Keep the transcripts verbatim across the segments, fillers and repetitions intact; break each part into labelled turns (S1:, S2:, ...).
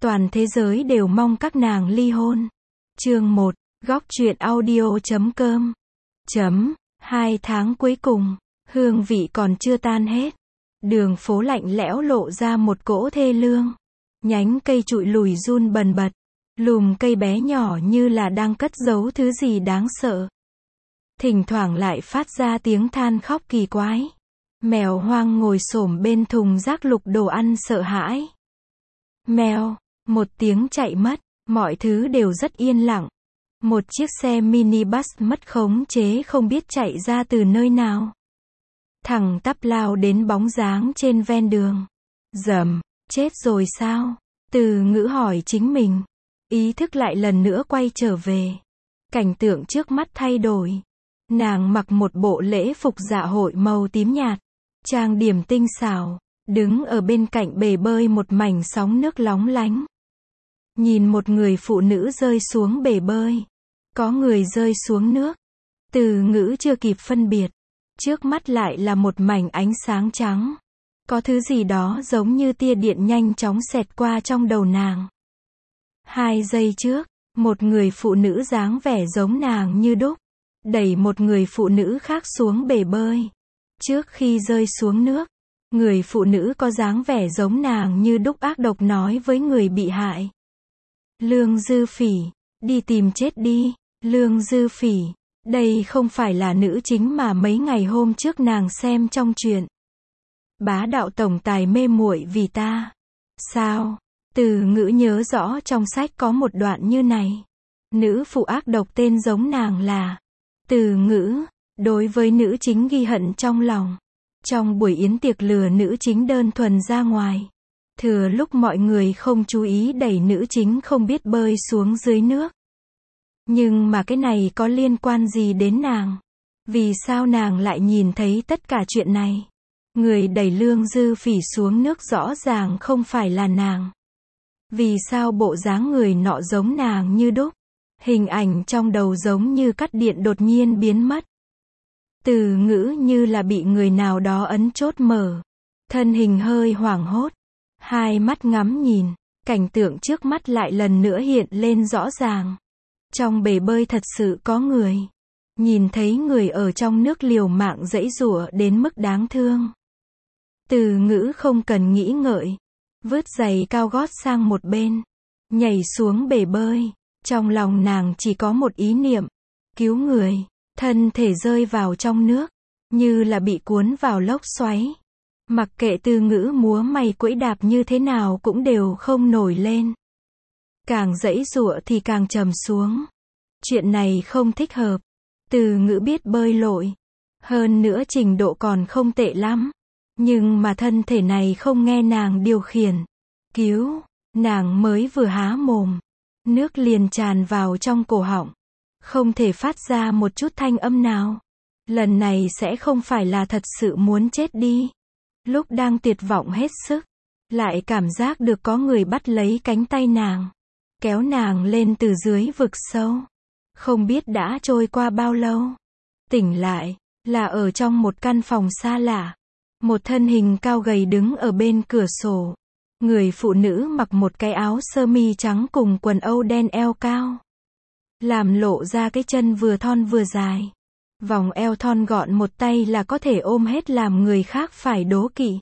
S1: Toàn thế giới đều mong các nàng ly hôn. Chương một, góc truyện audio chấm com. Chấm, hai tháng cuối cùng, hương vị còn chưa tan hết. Đường phố lạnh lẽo lộ ra một cỗ thê lương. Nhánh cây trụi lùi run bần bật. Lùm cây bé nhỏ như là đang cất giấu thứ gì đáng sợ. Thỉnh thoảng lại phát ra tiếng than khóc kỳ quái. Mèo hoang ngồi xổm bên thùng rác lục đồ ăn sợ hãi. Mèo, một tiếng chạy mất, mọi thứ đều rất yên lặng. Một chiếc xe minibus mất khống chế không biết chạy ra từ nơi nào. Thẳng tắp lao đến bóng dáng trên ven đường. Dầm, chết rồi sao? Từ Ngữ hỏi chính mình. Ý thức lại lần nữa quay trở về. Cảnh tượng trước mắt thay đổi. Nàng mặc một bộ lễ phục dạ hội màu tím nhạt. Trang điểm tinh xảo. Đứng ở bên cạnh bể bơi một mảnh sóng nước lóng lánh. Nhìn một người phụ nữ rơi xuống bể bơi. Có người rơi xuống nước. Từ Ngữ chưa kịp phân biệt. Trước mắt lại là một mảnh ánh sáng trắng. Có thứ gì đó giống như tia điện nhanh chóng xẹt qua trong đầu nàng. Hai giây trước, một người phụ nữ dáng vẻ giống nàng như đúc. Đẩy một người phụ nữ khác xuống bể bơi. Trước khi rơi xuống nước, người phụ nữ có dáng vẻ giống nàng như đúc ác độc nói với người bị hại. Lương Dư Phỉ, đi tìm chết đi. Lương Dư Phỉ, đây không phải là nữ chính mà mấy ngày hôm trước nàng xem trong truyện. Bá đạo tổng tài mê muội vì ta. Sao? Từ Ngữ nhớ rõ trong sách có một đoạn như này. Nữ phụ ác độc tên giống nàng là Từ Ngữ. Đối với nữ chính ghi hận trong lòng. Trong buổi yến tiệc lừa nữ chính đơn thuần ra ngoài. Thừa lúc mọi người không chú ý đẩy nữ chính không biết bơi xuống dưới nước. Nhưng mà cái này có liên quan gì đến nàng? Vì sao nàng lại nhìn thấy tất cả chuyện này? Người đẩy Lương Dư Phỉ xuống nước rõ ràng không phải là nàng. Vì sao bộ dáng người nọ giống nàng như đúc? Hình ảnh trong đầu giống như cắt điện đột nhiên biến mất. Từ Ngữ như là bị người nào đó ấn chốt mở. Thân hình hơi hoảng hốt. Hai mắt ngắm nhìn. Cảnh tượng trước mắt lại lần nữa hiện lên rõ ràng. Trong bể bơi thật sự có người. Nhìn thấy người ở trong nước liều mạng giãy giụa đến mức đáng thương. Từ Ngữ không cần nghĩ ngợi. Vứt giày cao gót sang một bên. Nhảy xuống bể bơi. Trong lòng nàng chỉ có một ý niệm. Cứu người. Thân thể rơi vào trong nước. Như là bị cuốn vào lốc xoáy. Mặc kệ Từ Ngữ múa may quẫy đạp như thế nào cũng đều không nổi lên. Càng giãy giụa thì càng trầm xuống. Chuyện này không thích hợp. Từ Ngữ biết bơi lội. Hơn nữa trình độ còn không tệ lắm. Nhưng mà thân thể này không nghe nàng điều khiển. Cứu. Nàng mới vừa há mồm. Nước liền tràn vào trong cổ họng. Không thể phát ra một chút thanh âm nào. Lần này sẽ không phải là thật sự muốn chết đi. Lúc đang tuyệt vọng hết sức. Lại cảm giác được có người bắt lấy cánh tay nàng. Kéo nàng lên từ dưới vực sâu. Không biết đã trôi qua bao lâu. Tỉnh lại, là ở trong một căn phòng xa lạ. Một thân hình cao gầy đứng ở bên cửa sổ. Người phụ nữ mặc một cái áo sơ mi trắng cùng quần âu đen eo cao. Làm lộ ra cái chân vừa thon vừa dài. Vòng eo thon gọn một tay là có thể ôm hết làm người khác phải đố kỵ.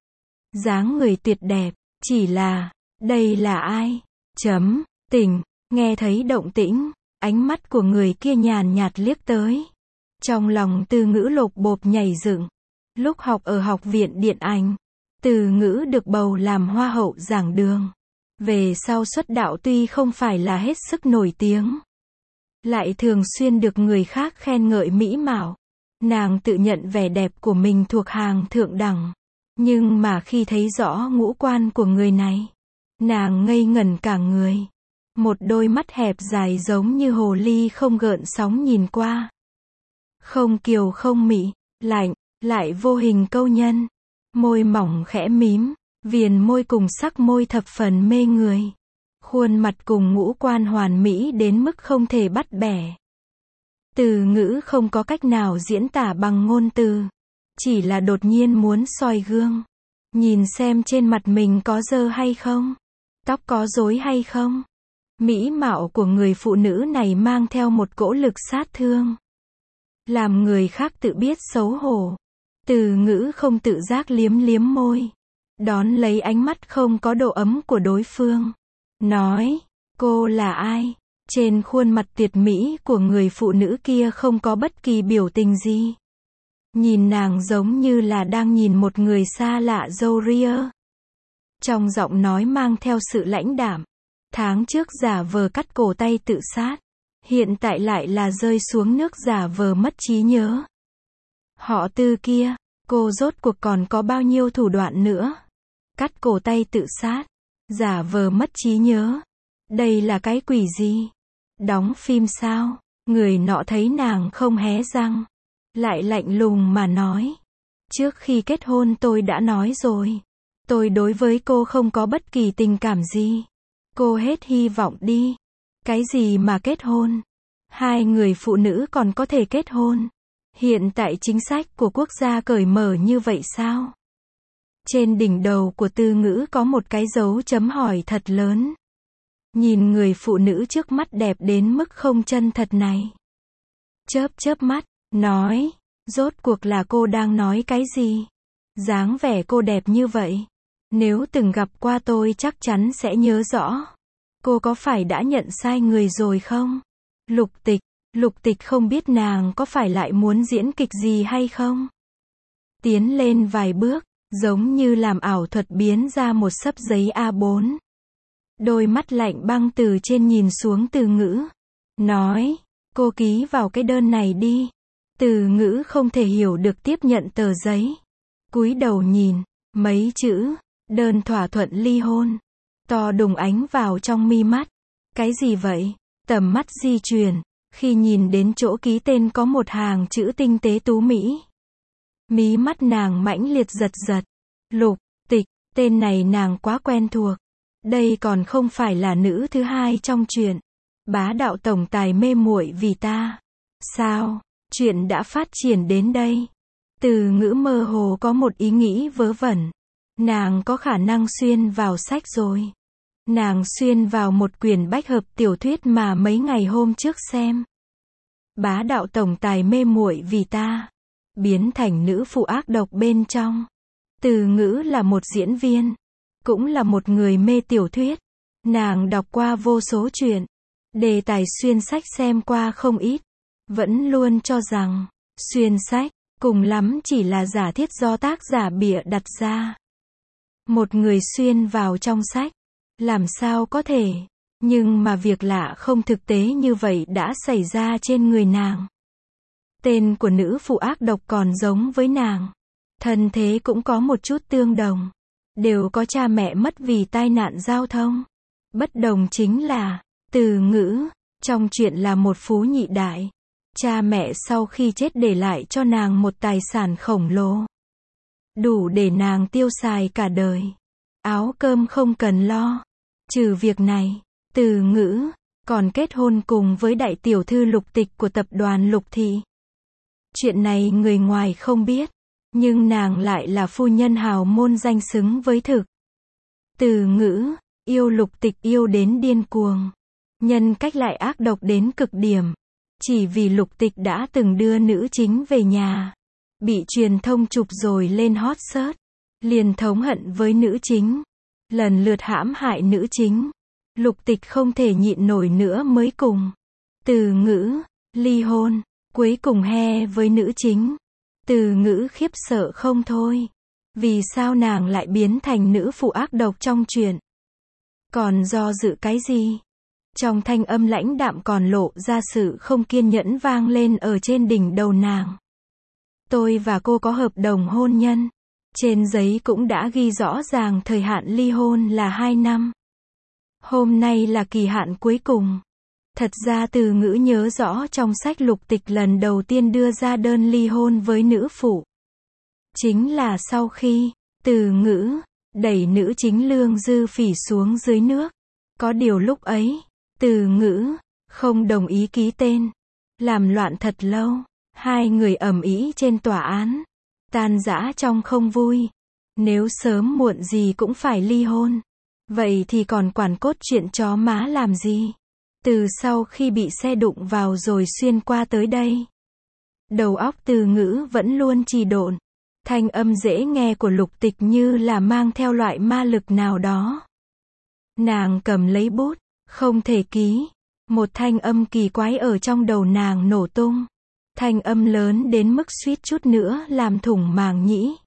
S1: Dáng người tuyệt đẹp, chỉ là, đây là ai? Chấm, tỉnh, nghe thấy động tĩnh, ánh mắt của người kia nhàn nhạt liếc tới. Trong lòng Từ Ngữ lột bột nhảy dựng. Lúc học ở học viện điện ảnh, Từ Ngữ được bầu làm hoa hậu giảng đường. Về sau xuất đạo tuy không phải là hết sức nổi tiếng. Lại thường xuyên được người khác khen ngợi mỹ mạo. Nàng tự nhận vẻ đẹp của mình thuộc hàng thượng đẳng. Nhưng mà khi thấy rõ ngũ quan của người này, nàng ngây ngẩn cả người. Một đôi mắt hẹp dài giống như hồ ly không gợn sóng nhìn qua. Không kiều không mị, lạnh, lại vô hình câu nhân. Môi mỏng khẽ mím, viền môi cùng sắc môi thập phần mê người. Khuôn mặt cùng ngũ quan hoàn mỹ đến mức không thể bắt bẻ. Từ Ngữ không có cách nào diễn tả bằng ngôn từ. Chỉ là đột nhiên muốn soi gương. Nhìn xem trên mặt mình có dơ hay không. Tóc có rối hay không? Mỹ mạo của người phụ nữ này mang theo một cỗ lực sát thương, làm người khác tự biết xấu hổ. Từ Ngữ không tự giác liếm liếm môi, đón lấy ánh mắt không có độ ấm của đối phương. Nói, cô là ai? Trên khuôn mặt tuyệt mỹ của người phụ nữ kia không có bất kỳ biểu tình gì. Nhìn nàng giống như là đang nhìn một người xa lạ râu ria. Trong giọng nói mang theo sự lãnh đạm. Tháng trước giả vờ cắt cổ tay tự sát, hiện tại lại là rơi xuống nước giả vờ mất trí nhớ. Họ Tư kia, cô rốt cuộc còn có bao nhiêu thủ đoạn nữa? Cắt cổ tay tự sát, giả vờ mất trí nhớ. Đây là cái quỷ gì? Đóng phim sao? Người nọ thấy nàng không hé răng, lại lạnh lùng mà nói. Trước khi kết hôn tôi đã nói rồi. Tôi đối với cô không có bất kỳ tình cảm gì. Cô hết hy vọng đi. Cái gì mà kết hôn? Hai người phụ nữ còn có thể kết hôn? Hiện tại chính sách của quốc gia cởi mở như vậy sao? Trên đỉnh đầu của Tư Ngữ có một cái dấu chấm hỏi thật lớn. Nhìn người phụ nữ trước mắt đẹp đến mức không chân thật này. Chớp chớp mắt, nói, rốt cuộc là cô đang nói cái gì? Dáng vẻ cô đẹp như vậy. Nếu từng gặp qua tôi chắc chắn sẽ nhớ rõ. Cô có phải đã nhận sai người rồi không? Lục Tịch, Lục Tịch không biết nàng có phải lại muốn diễn kịch gì hay không? Tiến lên vài bước, giống như làm ảo thuật biến ra một xấp giấy A bốn. Đôi mắt lạnh băng từ trên nhìn xuống Từ Ngữ. Nói, cô ký vào cái đơn này đi. Từ Ngữ không thể hiểu được tiếp nhận tờ giấy. Cúi đầu nhìn, mấy chữ, đơn thỏa thuận ly hôn. To đùng ánh vào trong mi mắt. Cái gì vậy? Tầm mắt di chuyển, khi nhìn đến chỗ ký tên có một hàng chữ tinh tế tú mỹ. Mí mắt nàng mãnh liệt giật giật. Lục Tịch, tên này nàng quá quen thuộc. Đây còn không phải là nữ thứ hai trong truyện. Bá đạo tổng tài mê muội vì ta. Sao? Chuyện đã phát triển đến đây. Từ Ngữ mơ hồ có một ý nghĩ vớ vẩn. Nàng có khả năng xuyên vào sách rồi. Nàng xuyên vào một quyển bách hợp tiểu thuyết mà mấy ngày hôm trước xem. Bá đạo tổng tài mê muội vì ta. Biến thành nữ phụ ác độc bên trong. Từ Ngữ là một diễn viên. Cũng là một người mê tiểu thuyết. Nàng đọc qua vô số chuyện. Đề tài xuyên sách xem qua không ít. Vẫn luôn cho rằng, xuyên sách, cùng lắm chỉ là giả thiết do tác giả bịa đặt ra. Một người xuyên vào trong sách. Làm sao có thể? Nhưng mà việc lạ không thực tế như vậy đã xảy ra trên người nàng. Tên của nữ phụ ác độc còn giống với nàng. Thân thế cũng có một chút tương đồng. Đều có cha mẹ mất vì tai nạn giao thông. Bất đồng chính là, Từ Ngữ, trong chuyện là một phú nhị đại. Cha mẹ sau khi chết để lại cho nàng một tài sản khổng lồ. Đủ để nàng tiêu xài cả đời. Áo cơm không cần lo. Trừ việc này, Từ Ngữ còn kết hôn cùng với đại tiểu thư Lục Tịch của tập đoàn Lục Thị. Chuyện này người ngoài không biết, nhưng nàng lại là phu nhân hào môn danh xứng với thực. Từ Ngữ yêu Lục Tịch yêu đến điên cuồng, nhân cách lại ác độc đến cực điểm. Chỉ vì Lục Tịch đã từng đưa nữ chính về nhà, bị truyền thông chụp rồi lên hot search, liền thống hận với nữ chính, lần lượt hãm hại nữ chính. Lục Tịch không thể nhịn nổi nữa mới cùng Từ Ngữ ly hôn, cuối cùng he với nữ chính. Từ Ngữ khiếp sợ không thôi. Vì sao nàng lại biến thành nữ phụ ác độc trong truyện? Còn do dự cái gì? Trong thanh âm lãnh đạm còn lộ ra sự không kiên nhẫn vang lên ở trên đỉnh đầu nàng. Tôi và cô có hợp đồng hôn nhân. Trên giấy cũng đã ghi rõ ràng thời hạn ly hôn là hai năm. Hôm nay là kỳ hạn cuối cùng. Thật ra Từ Ngữ nhớ rõ trong sách Lục Tịch lần đầu tiên đưa ra đơn ly hôn với nữ phụ. Chính là sau khi Từ Ngữ đẩy nữ chính Lương Dư Phỉ xuống dưới nước. Có điều lúc ấy, Từ Ngữ không đồng ý ký tên. Làm loạn thật lâu. Hai người ầm ĩ trên tòa án. Tan rã trong không vui. Nếu sớm muộn gì cũng phải ly hôn. Vậy thì còn quản cốt chuyện chó má làm gì? Từ sau khi bị xe đụng vào rồi xuyên qua tới đây, đầu óc Từ Ngữ vẫn luôn trì độn. Thanh âm dễ nghe của Lục Tịch như là mang theo loại ma lực nào đó. Nàng cầm lấy bút, không thể ký. Một thanh âm kỳ quái ở trong đầu nàng nổ tung. Thanh âm lớn đến mức suýt chút nữa làm thủng màng nhĩ.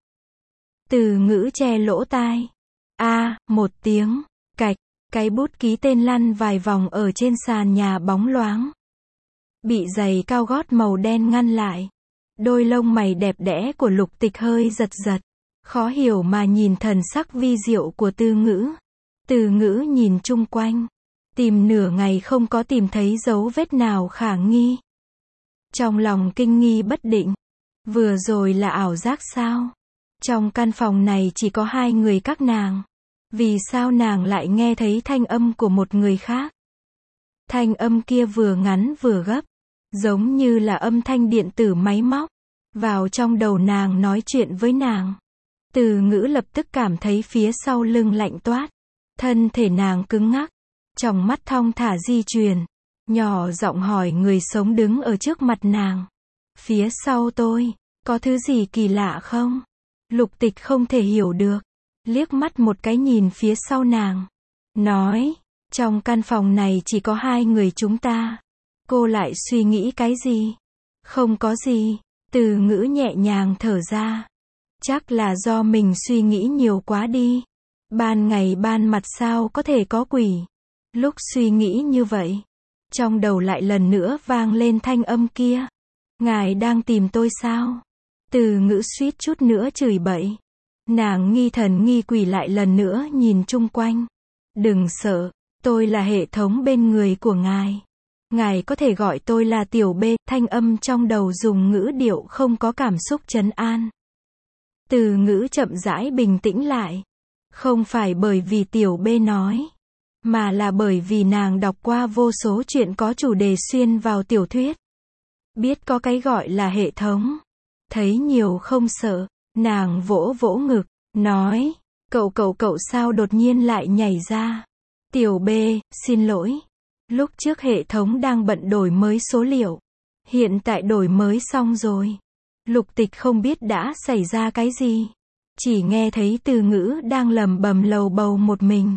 S1: Từ Ngữ che lỗ tai. A, một tiếng, cạch, cái bút ký tên lăn vài vòng ở trên sàn nhà bóng loáng. Bị giày cao gót màu đen ngăn lại. Đôi lông mày đẹp đẽ của Lục Tịch hơi giật giật. Khó hiểu mà nhìn thần sắc vi diệu của Từ Ngữ. Từ Ngữ nhìn chung quanh. Tìm nửa ngày không có tìm thấy dấu vết nào khả nghi. Trong lòng kinh nghi bất định. Vừa rồi là ảo giác sao? Trong căn phòng này chỉ có hai người các nàng. Vì sao nàng lại nghe thấy thanh âm của một người khác? Thanh âm kia vừa ngắn vừa gấp. Giống như là âm thanh điện tử máy móc. Vào trong đầu nàng nói chuyện với nàng. Từ Ngữ lập tức cảm thấy phía sau lưng lạnh toát. Thân thể nàng cứng ngắc. Trong mắt thong thả di chuyển. Nhỏ giọng hỏi người sống đứng ở trước mặt nàng. Phía sau tôi, có thứ gì kỳ lạ không? Lục Tịch không thể hiểu được. Liếc mắt một cái nhìn phía sau nàng. Nói, trong căn phòng này chỉ có hai người chúng ta. Cô lại suy nghĩ cái gì? Không có gì. Từ Ngữ nhẹ nhàng thở ra. Chắc là do mình suy nghĩ nhiều quá đi. Ban ngày ban mặt sao có thể có quỷ. Lúc suy nghĩ như vậy, trong đầu lại lần nữa vang lên thanh âm kia. Ngài đang tìm tôi sao? Từ Ngữ suýt chút nữa chửi bậy. Nàng nghi thần nghi quỷ lại lần nữa nhìn chung quanh. Đừng sợ, tôi là hệ thống bên người của ngài. Ngài có thể gọi tôi là Tiểu B. Thanh âm trong đầu dùng ngữ điệu không có cảm xúc trấn an. Từ Ngữ chậm rãi bình tĩnh lại. Không phải bởi vì Tiểu B nói, mà là bởi vì nàng đọc qua vô số chuyện có chủ đề xuyên vào tiểu thuyết. Biết có cái gọi là hệ thống. Thấy nhiều không sợ. Nàng vỗ vỗ ngực, nói, cậu cậu cậu sao đột nhiên lại nhảy ra? Tiểu B, xin lỗi. Lúc trước hệ thống đang bận đổi mới số liệu. Hiện tại đổi mới xong rồi. Lục Tịch không biết đã xảy ra cái gì. Chỉ nghe thấy Từ Ngữ đang lầm bầm lầu bầu một mình.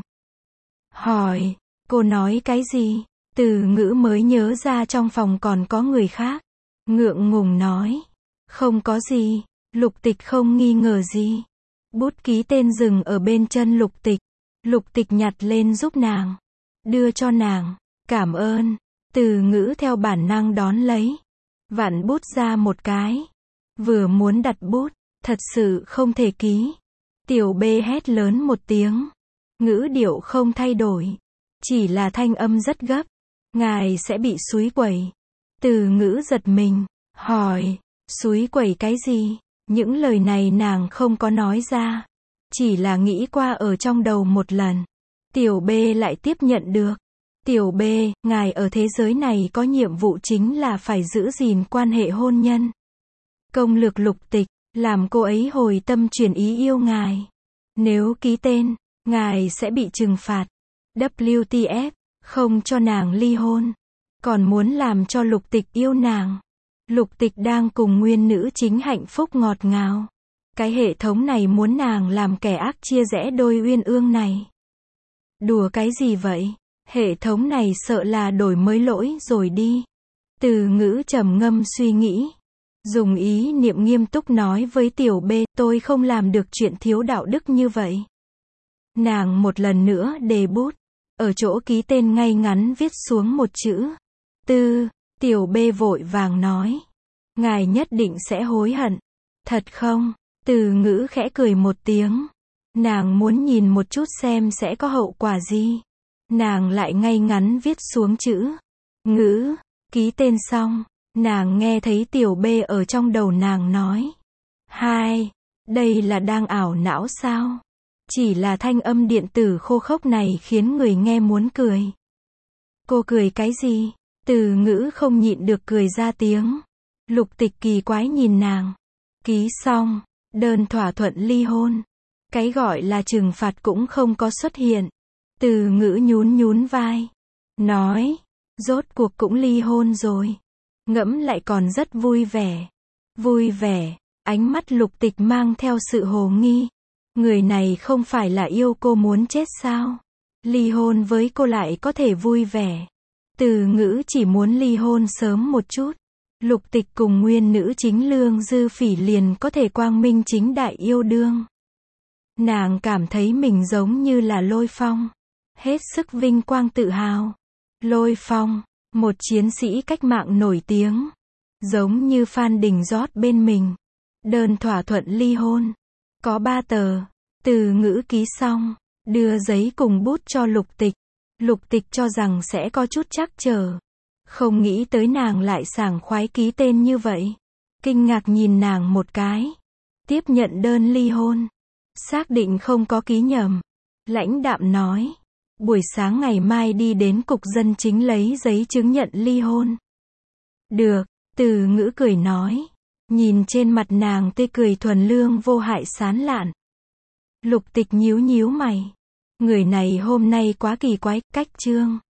S1: Hỏi, cô nói cái gì? Từ Ngữ mới nhớ ra trong phòng còn có người khác. Ngượng ngùng nói, không có gì. Lục Tịch không nghi ngờ gì. Bút ký tên dừng ở bên chân Lục Tịch. Lục Tịch nhặt lên giúp nàng. Đưa cho nàng. Cảm ơn. Từ Ngữ theo bản năng đón lấy. Vặn bút ra một cái. Vừa muốn đặt bút. Thật sự không thể ký. Tiểu B hét lớn một tiếng. Ngữ điệu không thay đổi. Chỉ là thanh âm rất gấp. Ngài sẽ bị xúi quẩy. Từ Ngữ giật mình. Hỏi. Xúi quẩy cái gì? Những lời này nàng không có nói ra. Chỉ là nghĩ qua ở trong đầu một lần. Tiểu B lại tiếp nhận được. Tiểu B, ngài ở thế giới này có nhiệm vụ chính là phải giữ gìn quan hệ hôn nhân. Công lược Lục Tịch, làm cô ấy hồi tâm chuyển ý yêu ngài. Nếu ký tên, ngài sẽ bị trừng phạt. W T F, không cho nàng ly hôn. Còn muốn làm cho Lục Tịch yêu nàng. Lục Tịch đang cùng nguyên nữ chính hạnh phúc ngọt ngào. Cái hệ thống này muốn nàng làm kẻ ác chia rẽ đôi uyên ương này. Đùa cái gì vậy? Hệ thống này sợ là đổi mới lỗi rồi đi. Từ Ngữ trầm ngâm suy nghĩ. Dùng ý niệm nghiêm túc nói với Tiểu B, tôi không làm được chuyện thiếu đạo đức như vậy. Nàng một lần nữa đề bút. Ở chỗ ký tên ngay ngắn viết xuống một chữ. Tư. Tiểu B vội vàng nói. Ngài nhất định sẽ hối hận. Thật không? Từ Ngữ khẽ cười một tiếng. Nàng muốn nhìn một chút xem sẽ có hậu quả gì. Nàng lại ngay ngắn viết xuống chữ. Ngữ. Ký tên xong. Nàng nghe thấy Tiểu B ở trong đầu nàng nói. Hai. Đây là đang ảo não sao? Chỉ là thanh âm điện tử khô khốc này khiến người nghe muốn cười. Cô cười cái gì? Từ Ngữ không nhịn được cười ra tiếng. Lục Tịch kỳ quái nhìn nàng. Ký xong. Đơn thỏa thuận ly hôn. Cái gọi là trừng phạt cũng không có xuất hiện. Từ Ngữ nhún nhún vai. Nói. Rốt cuộc cũng ly hôn rồi. Ngẫm lại còn rất vui vẻ. Vui vẻ. Ánh mắt Lục Tịch mang theo sự hồ nghi. Người này không phải là yêu cô muốn chết sao? Ly hôn với cô lại có thể vui vẻ. Từ Ngữ chỉ muốn ly hôn sớm một chút. Lục Tịch cùng nguyên nữ chính Lương Dư Phỉ liền có thể quang minh chính đại yêu đương. Nàng cảm thấy mình giống như là Lôi Phong. Hết sức vinh quang tự hào. Lôi Phong, một chiến sĩ cách mạng nổi tiếng. Giống như Phan Đình Giót bên mình. Đơn thỏa thuận ly hôn. Có ba tờ. Từ Ngữ ký xong. Đưa giấy cùng bút cho Lục Tịch. Lục Tịch cho rằng sẽ có chút trắc trở. Không nghĩ tới nàng lại sảng khoái ký tên như vậy. Kinh ngạc nhìn nàng một cái. Tiếp nhận đơn ly hôn. Xác định không có ký nhầm. Lãnh đạm nói. Buổi sáng ngày mai đi đến cục dân chính lấy giấy chứng nhận ly hôn. Được, Từ Ngữ cười nói. Nhìn trên mặt nàng tươi cười thuần lương vô hại sán lạn. Lục Tịch nhíu nhíu mày. Người này hôm nay quá kỳ quái, cách chương.